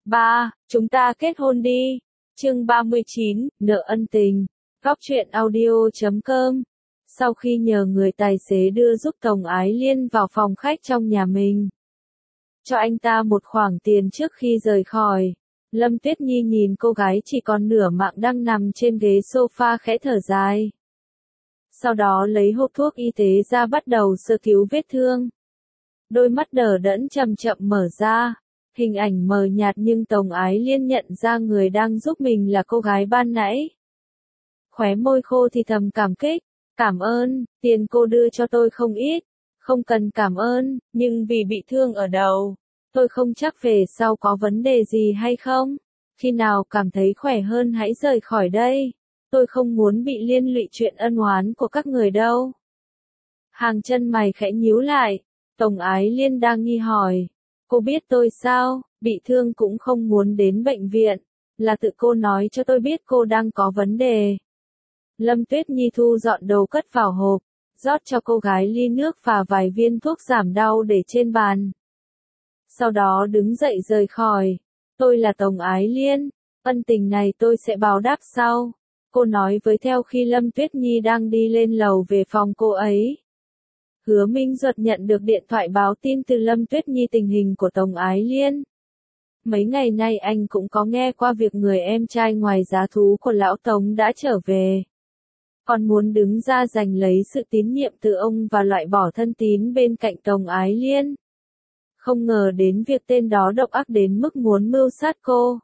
Ba, chúng ta kết hôn đi. Chương 39, nợ ân tình. Góc truyện audio.com. Sau khi nhờ người tài xế đưa giúp Tống Ái Liên vào phòng khách trong nhà mình, cho anh ta một khoản tiền trước khi rời khỏi, Lâm Tuyết Nhi nhìn cô gái chỉ còn nửa mạng đang nằm trên ghế sofa khẽ thở dài. Sau đó lấy hộp thuốc y tế ra bắt đầu sơ cứu vết thương. Đôi mắt đờ đẫn chậm chậm mở ra. Hình ảnh mờ nhạt nhưng Tống Ái Liên nhận ra người đang giúp mình là cô gái ban nãy. Khóe môi khô thì thầm cảm kích. Cảm ơn, tiền cô đưa cho tôi không ít. Không cần cảm ơn, nhưng vì bị thương ở đầu, tôi không chắc về sau có vấn đề gì hay không. Khi nào cảm thấy khỏe hơn hãy rời khỏi đây. Tôi không muốn bị liên lụy chuyện ân oán của các người đâu. Hàng chân mày khẽ nhíu lại. Tống Ái Liên đang nghi hỏi. Cô biết tôi sao, bị thương cũng không muốn đến bệnh viện. Là tự cô nói cho tôi biết cô đang có vấn đề. Lâm Tuyết Nhi thu dọn đồ cất vào hộp, rót cho cô gái ly nước và vài viên thuốc giảm đau để trên bàn. Sau đó đứng dậy rời khỏi. Tôi là Tống Ái Liên, ân tình này tôi sẽ báo đáp sau. Cô nói với theo khi Lâm Tuyết Nhi đang đi lên lầu về phòng cô ấy. Hứa Minh Duật nhận được điện thoại báo tin từ Lâm Tuyết Nhi tình hình của Tống Ái Liên. Mấy ngày nay anh cũng có nghe qua việc người em trai ngoài giá thú của lão Tống đã trở về. Còn muốn đứng ra giành lấy sự tín nhiệm từ ông và loại bỏ thân tín bên cạnh Tống Ái Liên. Không ngờ đến việc tên đó độc ác đến mức muốn mưu sát cô.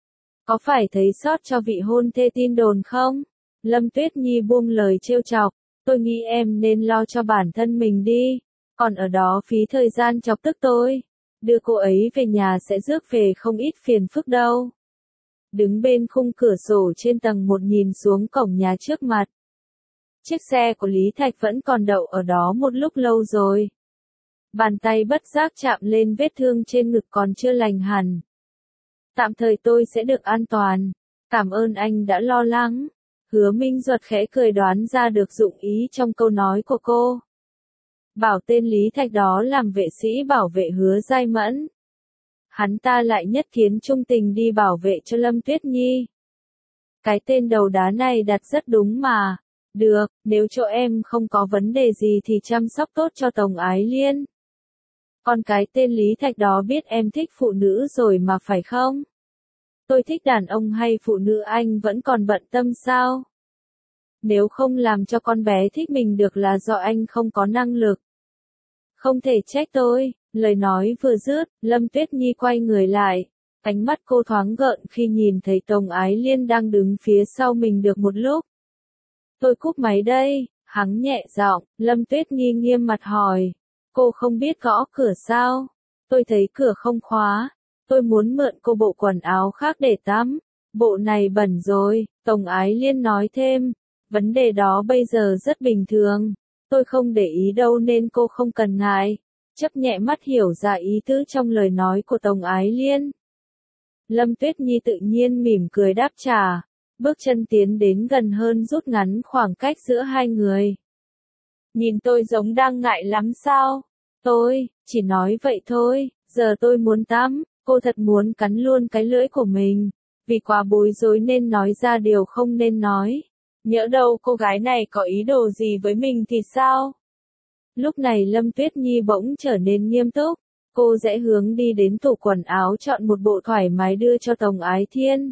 Có phải thấy sót cho vị hôn thê tin đồn không? Lâm Tuyết Nhi buông lời trêu chọc. Tôi nghĩ em nên lo cho bản thân mình đi. Còn ở đó phí thời gian chọc tức tôi. Đưa cô ấy về nhà sẽ rước về không ít phiền phức đâu. Đứng bên khung cửa sổ trên tầng 1 nhìn xuống cổng nhà trước mặt. Chiếc xe của Lý Thạch vẫn còn đậu ở đó một lúc lâu rồi. Bàn tay bất giác chạm lên vết thương trên ngực còn chưa lành hẳn. Tạm thời tôi sẽ được an toàn. Cảm ơn anh đã lo lắng. Hứa Minh Duật khẽ cười đoán ra được dụng ý trong câu nói của cô. Bảo tên Lý Thạch đó làm vệ sĩ bảo vệ Hứa Giai Mẫn. Hắn ta lại nhất kiến trung tình đi bảo vệ cho Lâm Tuyết Nhi. Cái tên đầu đá này đặt rất đúng mà. Được, nếu chỗ em không có vấn đề gì thì chăm sóc tốt cho Tống Ái Liên. Còn cái tên Lý Thạch đó biết em thích phụ nữ rồi mà phải không? Tôi thích đàn ông hay phụ nữ anh vẫn còn bận tâm sao? Nếu không làm cho con bé thích mình được là do anh không có năng lực. Không thể trách tôi. Lời nói vừa dứt, Lâm Tuyết Nhi quay người lại. Ánh mắt cô thoáng gợn khi nhìn thấy Tống Ái Liên đang đứng phía sau mình được một lúc. Tôi cúp máy đây, hắn nhẹ giọng. Lâm Tuyết Nhi nghiêm mặt hỏi. Cô không biết gõ cửa sao? Tôi thấy cửa không khóa. Tôi muốn mượn cô bộ quần áo khác để tắm. Bộ này bẩn rồi, Tống Ái Liên nói thêm. Vấn đề đó bây giờ rất bình thường. Tôi không để ý đâu nên cô không cần ngại. Chấp nhẹ mắt hiểu ra ý tứ trong lời nói của Tống Ái Liên. Lâm Tuyết Nhi tự nhiên mỉm cười đáp trả. Bước chân tiến đến gần hơn rút ngắn khoảng cách giữa hai người. Nhìn tôi giống đang ngại lắm sao? Tôi, chỉ nói vậy thôi, giờ tôi muốn tắm. Cô thật muốn cắn luôn cái lưỡi của mình. Vì quá bối rối nên nói ra điều không nên nói. Nhỡ đâu cô gái này có ý đồ gì với mình thì sao? Lúc này Lâm Tuyết Nhi bỗng trở nên nghiêm túc. Cô rẽ hướng đi đến tủ quần áo chọn một bộ thoải mái đưa cho Tống Ái Thiên.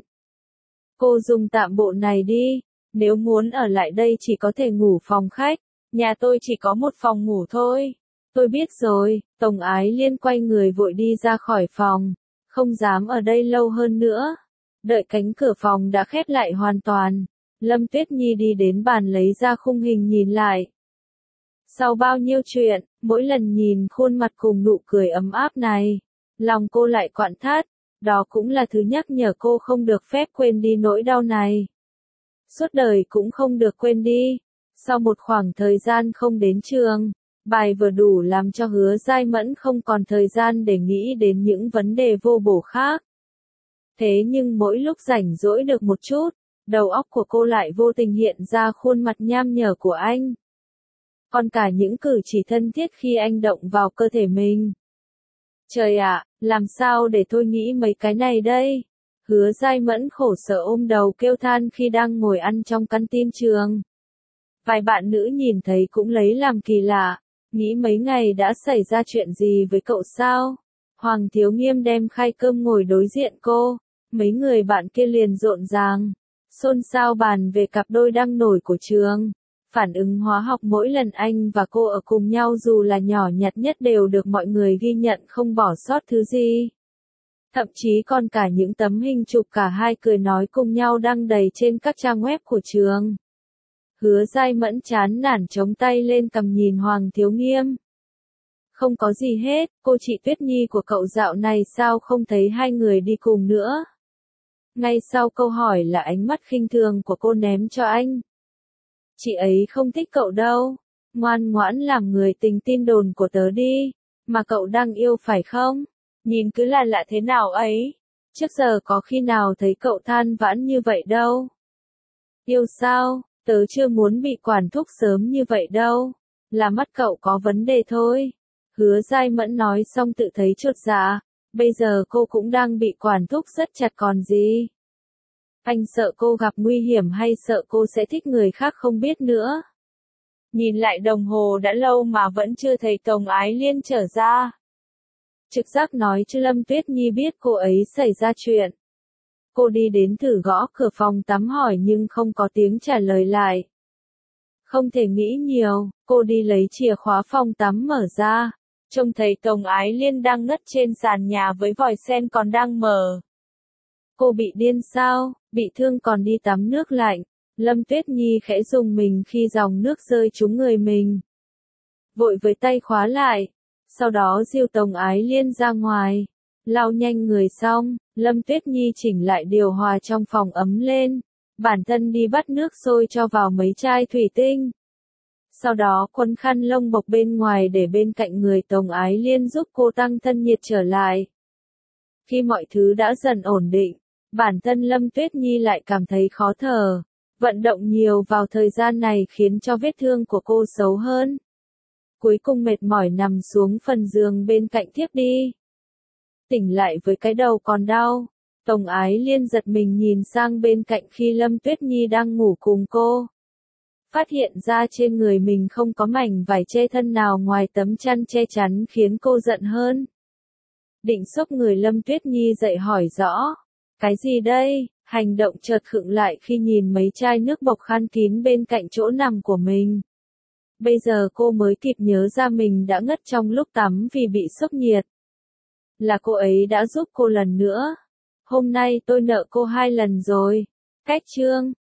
Cô dùng tạm bộ này đi. Nếu muốn ở lại đây chỉ có thể ngủ phòng khách. Nhà tôi chỉ có một phòng ngủ thôi. Tôi biết rồi. Tống Ái Liên quay người vội đi ra khỏi phòng. Không dám ở đây lâu hơn nữa. Đợi cánh cửa phòng đã khép lại hoàn toàn. Lâm Tuyết Nhi đi đến bàn lấy ra khung hình nhìn lại. Sau bao nhiêu chuyện, mỗi lần nhìn khuôn mặt cùng nụ cười ấm áp này, lòng cô lại quặn thắt. Đó cũng là thứ nhắc nhở cô không được phép quên đi nỗi đau này. Suốt đời cũng không được quên đi. Sau một khoảng thời gian không đến trường, bài vừa đủ làm cho Hứa Giai Mẫn không còn thời gian để nghĩ đến những vấn đề vô bổ khác. Thế nhưng mỗi lúc rảnh rỗi được một chút, đầu óc của cô lại vô tình hiện ra khuôn mặt nham nhở của anh. Còn cả những cử chỉ thân thiết khi anh động vào cơ thể mình. Trời ạ, làm sao để tôi nghĩ mấy cái này đây? Hứa Giai Mẫn khổ sở ôm đầu kêu than khi đang ngồi ăn trong căn tin trường. Vài bạn nữ nhìn thấy cũng lấy làm kỳ lạ, nghĩ mấy ngày đã xảy ra chuyện gì với cậu sao? Hoàng Thiếu Nghiêm đem khay cơm ngồi đối diện cô, mấy người bạn kia liền rộn ràng, xôn xao bàn về cặp đôi đang nổi của trường. Phản ứng hóa học mỗi lần anh và cô ở cùng nhau dù là nhỏ nhặt nhất đều được mọi người ghi nhận không bỏ sót thứ gì. Thậm chí còn cả những tấm hình chụp cả hai cười nói cùng nhau đăng đầy trên các trang web của trường. Hứa Giai Mẫn chán nản chống tay lên cầm nhìn Hoàng Thiếu Nghiêm. Không có gì hết, cô chị Tuyết Nhi của cậu dạo này sao không thấy hai người đi cùng nữa? Ngay sau câu hỏi là ánh mắt khinh thường của cô ném cho anh. Chị ấy không thích cậu đâu, ngoan ngoãn làm người tình tin đồn của tớ đi, mà cậu đang yêu phải không? Nhìn cứ là lạ thế nào ấy, trước giờ có khi nào thấy cậu than vãn như vậy đâu. Yêu sao, tớ chưa muốn bị quản thúc sớm như vậy đâu, là mắt cậu có vấn đề thôi. Hứa Giai Mẫn nói xong tự thấy chột dạ, bây giờ cô cũng đang bị quản thúc rất chặt còn gì. Anh sợ cô gặp nguy hiểm hay sợ cô sẽ thích người khác không biết nữa. Nhìn lại đồng hồ đã lâu mà vẫn chưa thấy Tống Ái Liên trở ra. Trực giác nói cho Lâm Tuyết Nhi biết cô ấy xảy ra chuyện. Cô đi đến thử gõ cửa phòng tắm hỏi nhưng không có tiếng trả lời lại. Không thể nghĩ nhiều, cô đi lấy chìa khóa phòng tắm mở ra. Trông thấy Tống Ái Liên đang ngất trên sàn nhà với vòi sen còn đang mở. Cô bị điên sao, bị thương còn đi tắm nước lạnh. Lâm Tuyết Nhi khẽ rùng mình khi dòng nước rơi trúng người mình. Vội với tay khóa lại. Sau đó dìu Tống Ái Liên ra ngoài. Lau nhanh người xong, Lâm Tuyết Nhi chỉnh lại điều hòa trong phòng ấm lên. Bản thân đi bắt nước sôi cho vào mấy chai thủy tinh. Sau đó quấn khăn lông bọc bên ngoài để bên cạnh người Tống Ái Liên giúp cô tăng thân nhiệt trở lại. Khi mọi thứ đã dần ổn định, bản thân Lâm Tuyết Nhi lại cảm thấy khó thở. Vận động nhiều vào thời gian này khiến cho vết thương của cô xấu hơn. Cuối cùng mệt mỏi nằm xuống phần giường bên cạnh thiếp đi. Tỉnh lại với cái đầu còn đau, Tống Ái Liên giật mình nhìn sang bên cạnh khi Lâm Tuyết Nhi đang ngủ cùng cô. Phát hiện ra trên người mình không có mảnh vải che thân nào ngoài tấm chăn che chắn khiến cô giận hơn. Định xốc người Lâm Tuyết Nhi dậy hỏi rõ. Cái gì đây? Hành động chợt khựng lại khi nhìn mấy chai nước bọc khăn kín bên cạnh chỗ nằm của mình. Bây giờ cô mới kịp nhớ ra mình đã ngất trong lúc tắm vì bị sốc nhiệt. Là cô ấy đã giúp cô lần nữa. Hôm nay tôi nợ cô 2 lần rồi. Cách chương